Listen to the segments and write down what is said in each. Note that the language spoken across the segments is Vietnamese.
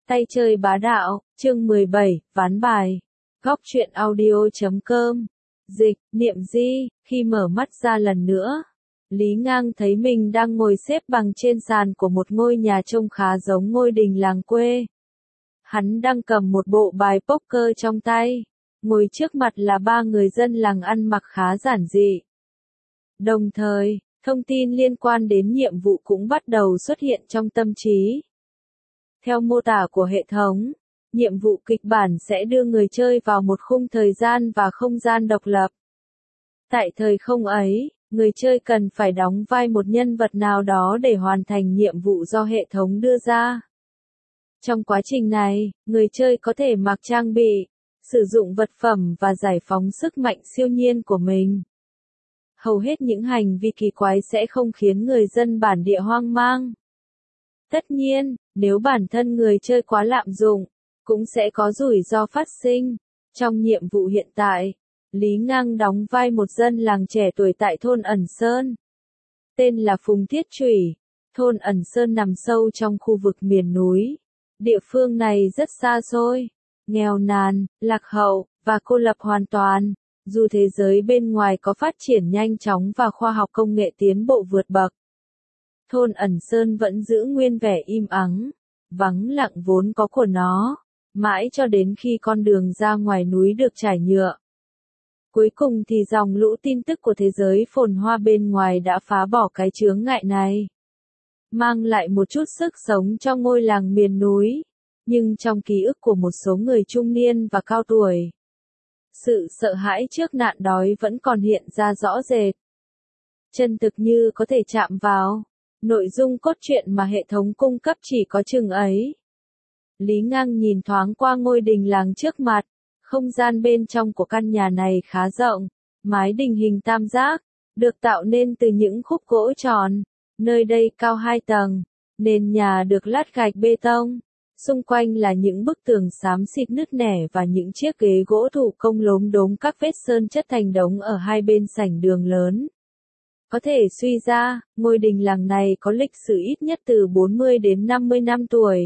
Tay chơi bá đạo, chương 17, ván bài. Góc truyện audio.com. Dịch, Niệm Di, khi mở mắt ra lần nữa. Lý Ngang thấy mình đang ngồi xếp bằng trên sàn của một ngôi nhà trông khá giống ngôi đình làng quê. Hắn đang cầm một bộ bài poker trong tay. Ngồi trước mặt là ba người dân làng ăn mặc khá giản dị. Đồng thời, thông tin liên quan đến nhiệm vụ cũng bắt đầu xuất hiện trong tâm trí. Theo mô tả của hệ thống, nhiệm vụ kịch bản sẽ đưa người chơi vào một khung thời gian và không gian độc lập. Tại thời không ấy, người chơi cần phải đóng vai một nhân vật nào đó để hoàn thành nhiệm vụ do hệ thống đưa ra. Trong quá trình này, người chơi có thể mặc trang bị, sử dụng vật phẩm và giải phóng sức mạnh siêu nhiên của mình. Hầu hết những hành vi kỳ quái sẽ không khiến người dân bản địa hoang mang. Tất nhiên, nếu bản thân người chơi quá lạm dụng, cũng sẽ có rủi ro phát sinh. Trong nhiệm vụ hiện tại, Lý Ngang đóng vai một dân làng trẻ tuổi tại thôn Ẩn Sơn. Tên là Phùng Thiết Trủy. Thôn Ẩn Sơn nằm sâu trong khu vực miền núi. Địa phương này rất xa xôi, nghèo nàn, lạc hậu, và cô lập hoàn toàn. Dù thế giới bên ngoài có phát triển nhanh chóng và khoa học công nghệ tiến bộ vượt bậc, thôn Ẩn Sơn vẫn giữ nguyên vẻ im ắng, vắng lặng vốn có của nó, mãi cho đến khi con đường ra ngoài núi được trải nhựa. Cuối cùng thì dòng lũ tin tức của thế giới phồn hoa bên ngoài đã phá bỏ cái chướng ngại này, mang lại một chút sức sống cho ngôi làng miền núi, nhưng trong ký ức của một số người trung niên và cao tuổi, sự sợ hãi trước nạn đói vẫn còn hiện ra rõ rệt. Chân thực như có thể chạm vào, nội dung cốt truyện mà hệ thống cung cấp chỉ có chừng ấy. Lý Ngang nhìn thoáng qua ngôi đình làng trước mặt, không gian bên trong của căn nhà này khá rộng, mái đình hình tam giác, được tạo nên từ những khúc gỗ tròn, nơi đây cao 2 tầng, nền nhà được lát gạch bê tông. Xung quanh là những bức tường xám xịt nứt nẻ và những chiếc ghế gỗ thủ công lốm đốm các vết sơn chất thành đống ở hai bên sảnh đường lớn. Có thể suy ra, ngôi đình làng này có lịch sử ít nhất từ 40 đến 50 năm tuổi.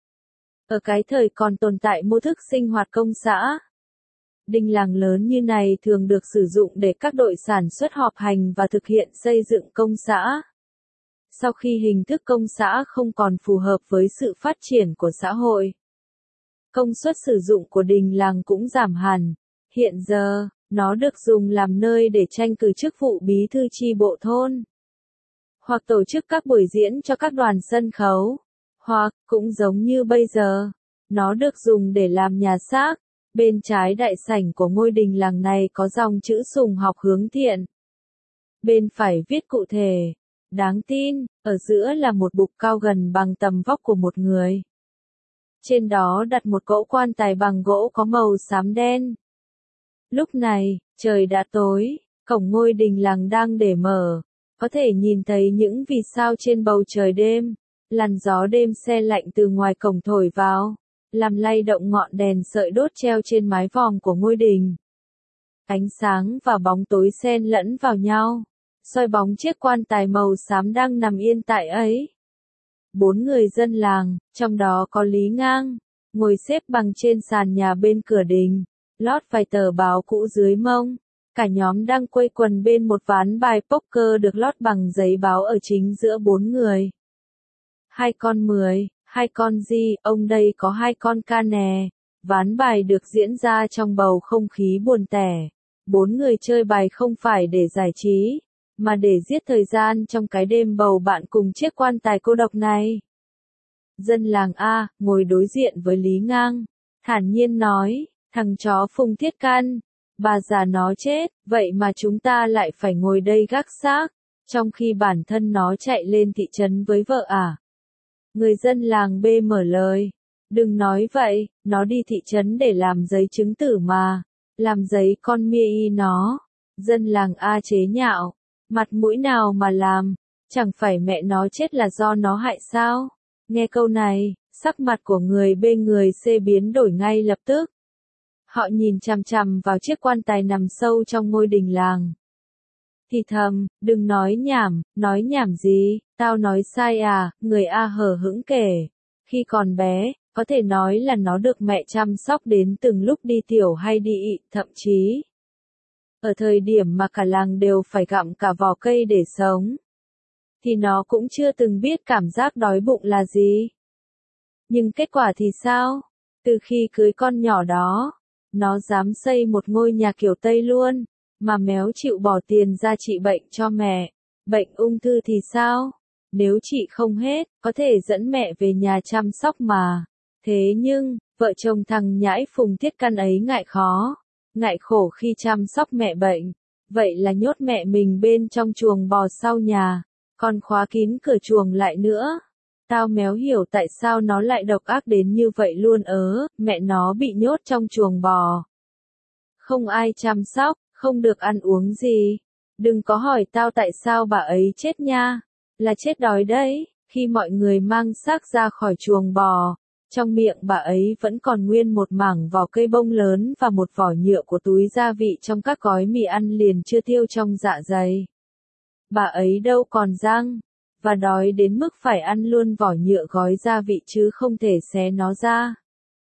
Ở cái thời còn tồn tại mô thức sinh hoạt công xã, đình làng lớn như này thường được sử dụng để các đội sản xuất họp hành và thực hiện xây dựng công xã. Sau khi hình thức công xã không còn phù hợp với sự phát triển của xã hội, công suất sử dụng của đình làng cũng giảm hẳn. Hiện giờ, nó được dùng làm nơi để tranh cử chức vụ bí thư chi bộ thôn, hoặc tổ chức các buổi diễn cho các đoàn sân khấu, hoặc, cũng giống như bây giờ, nó được dùng để làm nhà xác. Bên trái đại sảnh của ngôi đình làng này có dòng chữ sùng học hướng thiện. Bên phải viết cụ thể, đáng tin, ở giữa là một bục cao gần bằng tầm vóc của một người. Trên đó đặt một cỗ quan tài bằng gỗ có màu xám đen. Lúc này, trời đã tối, cổng ngôi đình làng đang để mở, có thể nhìn thấy những vì sao trên bầu trời đêm, làn gió đêm se lạnh từ ngoài cổng thổi vào, làm lay động ngọn đèn sợi đốt treo trên mái vòm của ngôi đình. Ánh sáng và bóng tối xen lẫn vào nhau, soi bóng chiếc quan tài màu xám đang nằm yên tại ấy. 4 người dân làng, trong đó có Lý Ngang, ngồi xếp bằng trên sàn nhà bên cửa đình, lót vài tờ báo cũ dưới mông. Cả nhóm đang quây quần bên một ván bài poker được lót bằng giấy báo ở chính giữa 4 người. 2 con 10, 2 con gì, ông đây có 2 con ca nè. Ván bài được diễn ra trong bầu không khí buồn tẻ. 4 người chơi bài không phải để giải trí, mà để giết thời gian trong cái đêm bầu bạn cùng chiếc quan tài cô độc này. Dân làng A, ngồi đối diện với Lý Ngang, thản nhiên nói, thằng chó Phùng Thiết Căn, bà già nó chết, vậy mà chúng ta lại phải ngồi đây gác xác, trong khi bản thân nó chạy lên thị trấn với vợ à? Người dân làng B mở lời, đừng nói vậy, nó đi thị trấn để làm giấy chứng tử mà, làm giấy con mie nó. Dân làng A chế nhạo, mặt mũi nào mà làm, chẳng phải mẹ nó chết là do nó hại sao? Nghe câu này, sắc mặt của người B người C biến đổi ngay lập tức. Họ nhìn chằm chằm vào chiếc quan tài nằm sâu trong ngôi đình làng. Thì thầm, đừng nói nhảm gì, tao nói sai à, người A hờ hững kể. Khi còn bé, Có thể nói là nó được mẹ chăm sóc đến từng lúc đi tiểu hay đi ị, thậm chí ở thời điểm mà cả làng đều phải gặm cả vỏ cây để sống, thì nó cũng chưa từng biết cảm giác đói bụng là gì. Nhưng kết quả thì sao? Từ khi cưới con nhỏ đó, nó dám xây một ngôi nhà kiểu Tây luôn, mà méo chịu bỏ tiền ra trị bệnh cho mẹ. Bệnh ung thư thì sao? Nếu trị không hết, có thể dẫn mẹ về nhà chăm sóc mà. Thế nhưng, vợ chồng thằng nhãi Phùng Thiết Căn ấy ngại khó, ngại khổ khi chăm sóc mẹ bệnh. Vậy là nhốt mẹ mình bên trong chuồng bò sau nhà, còn khóa kín cửa chuồng lại nữa. Tao méo hiểu tại sao nó lại độc ác đến như vậy luôn mẹ nó bị nhốt trong chuồng bò. Không ai chăm sóc, không được ăn uống gì. Đừng có hỏi tao tại sao bà ấy chết nha, là chết đói đấy. Khi mọi người mang xác ra khỏi chuồng bò, trong miệng bà ấy vẫn còn nguyên một mảng vỏ cây bông lớn và một vỏ nhựa của túi gia vị trong các gói mì ăn liền chưa tiêu trong dạ dày. Bà ấy đâu còn răng, và đói đến mức phải ăn luôn vỏ nhựa gói gia vị chứ không thể xé nó ra.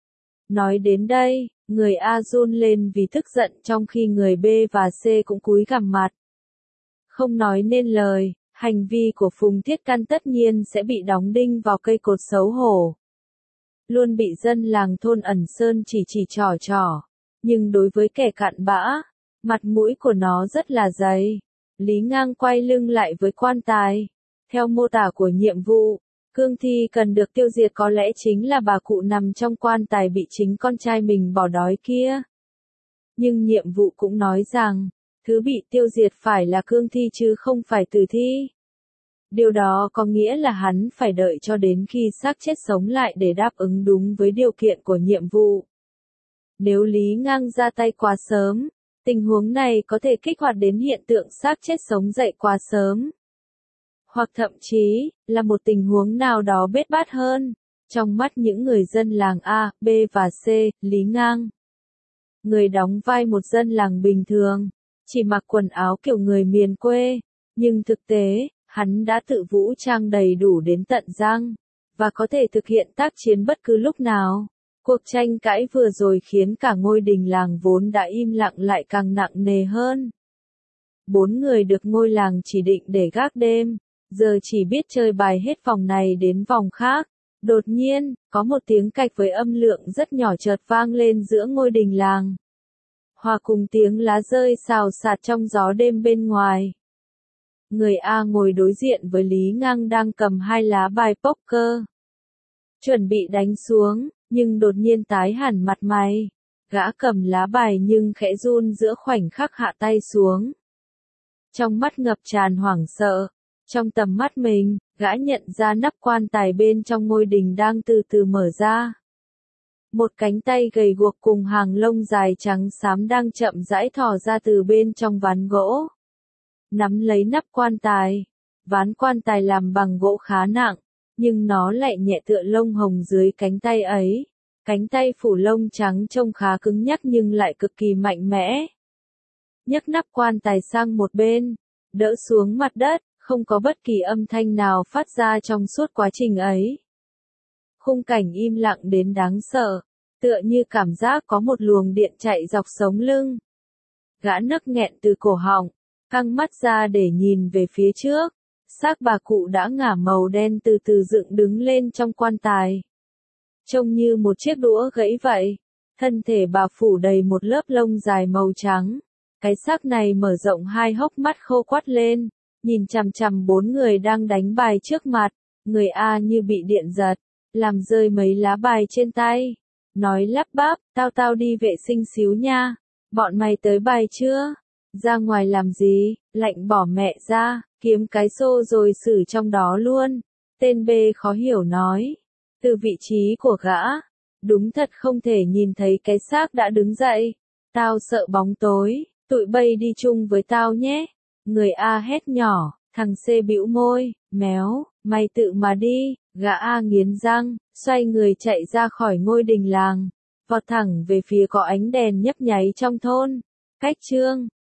Nói đến đây, người A run lên vì tức giận trong khi người B và C cũng cúi gằm mặt. Không nói nên lời, hành vi của Phùng Thiết Căn tất nhiên sẽ bị đóng đinh vào cây cột xấu hổ. Luôn bị dân làng thôn Ẩn Sơn chỉ trỏ. Nhưng đối với kẻ cặn bã, mặt mũi của nó rất là dày. Lý Ngang quay lưng lại với quan tài. Theo mô tả của nhiệm vụ, cương thi cần được tiêu diệt có lẽ chính là bà cụ nằm trong quan tài bị chính con trai mình bỏ đói kia. Nhưng nhiệm vụ cũng nói rằng, thứ bị tiêu diệt phải là cương thi chứ không phải tử thi. Điều đó có nghĩa là hắn phải đợi cho đến khi xác chết sống lại để đáp ứng đúng với điều kiện của nhiệm vụ. Nếu Lý Ngang ra tay quá sớm, tình huống này có thể kích hoạt đến hiện tượng xác chết sống dậy quá sớm. Hoặc thậm chí, là một tình huống nào đó bết bát hơn, trong mắt những người dân làng A, B và C, Lý Ngang. Người đóng vai một dân làng bình thường, chỉ mặc quần áo kiểu người miền quê, nhưng thực tế, hắn đã tự vũ trang đầy đủ đến tận răng, và có thể thực hiện tác chiến bất cứ lúc nào. Cuộc tranh cãi vừa rồi khiến cả ngôi đình làng vốn đã im lặng lại càng nặng nề hơn. 4 người được ngôi làng chỉ định để gác đêm, giờ chỉ biết chơi bài hết vòng này đến vòng khác. Đột nhiên, có một tiếng cạch với âm lượng rất nhỏ chợt vang lên giữa ngôi đình làng. Hòa cùng tiếng lá rơi xào xạc trong gió đêm bên ngoài. Người A ngồi đối diện với Lý Ngang đang cầm 2 lá bài poker. Chuẩn bị đánh xuống, nhưng đột nhiên tái hẳn mặt mày. Gã cầm lá bài nhưng khẽ run giữa khoảnh khắc hạ tay xuống. Trong mắt ngập tràn hoảng sợ. Trong tầm mắt mình, gã nhận ra nắp quan tài bên trong ngôi đình đang từ từ mở ra. Một cánh tay gầy guộc cùng hàng lông dài trắng xám đang chậm rãi thò ra từ bên trong ván gỗ. Nắm lấy nắp quan tài. Ván quan tài làm bằng gỗ khá nặng, nhưng nó lại nhẹ tựa lông hồng dưới cánh tay ấy. Cánh tay phủ lông trắng trông khá cứng nhắc nhưng lại cực kỳ mạnh mẽ. Nhấc nắp quan tài sang một bên, đỡ xuống mặt đất, không có bất kỳ âm thanh nào phát ra trong suốt quá trình ấy. Khung cảnh im lặng đến đáng sợ, tựa như cảm giác có một luồng điện chạy dọc sống lưng. Gã nấc nghẹn từ cổ họng, căng mắt ra để nhìn về phía trước. Xác bà cụ đã ngả màu đen từ từ dựng đứng lên trong quan tài. Trông như một chiếc đũa gãy vậy. Thân thể bà phủ đầy một lớp lông dài màu trắng. Cái xác này mở rộng 2 hốc mắt khô quắt lên, nhìn chằm chằm 4 người đang đánh bài trước mặt. Người A như bị điện giật, làm rơi mấy lá bài trên tay. Nói lắp bắp, tao đi vệ sinh xíu nha. Bọn mày tới bài chưa? Ra ngoài làm gì? Lạnh bỏ mẹ ra, kiếm cái xô rồi xử trong đó luôn. Tên B khó hiểu nói. Từ vị trí của gã, đúng thật không thể nhìn thấy cái xác đã đứng dậy. Tao sợ bóng tối, tụi bay đi chung với tao nhé. Người A hét nhỏ, thằng C bĩu môi, méo, mày tự mà đi. Gã A nghiến răng, xoay người chạy ra khỏi ngôi đình làng, vọt thẳng về phía có ánh đèn nhấp nháy trong thôn. Cách chương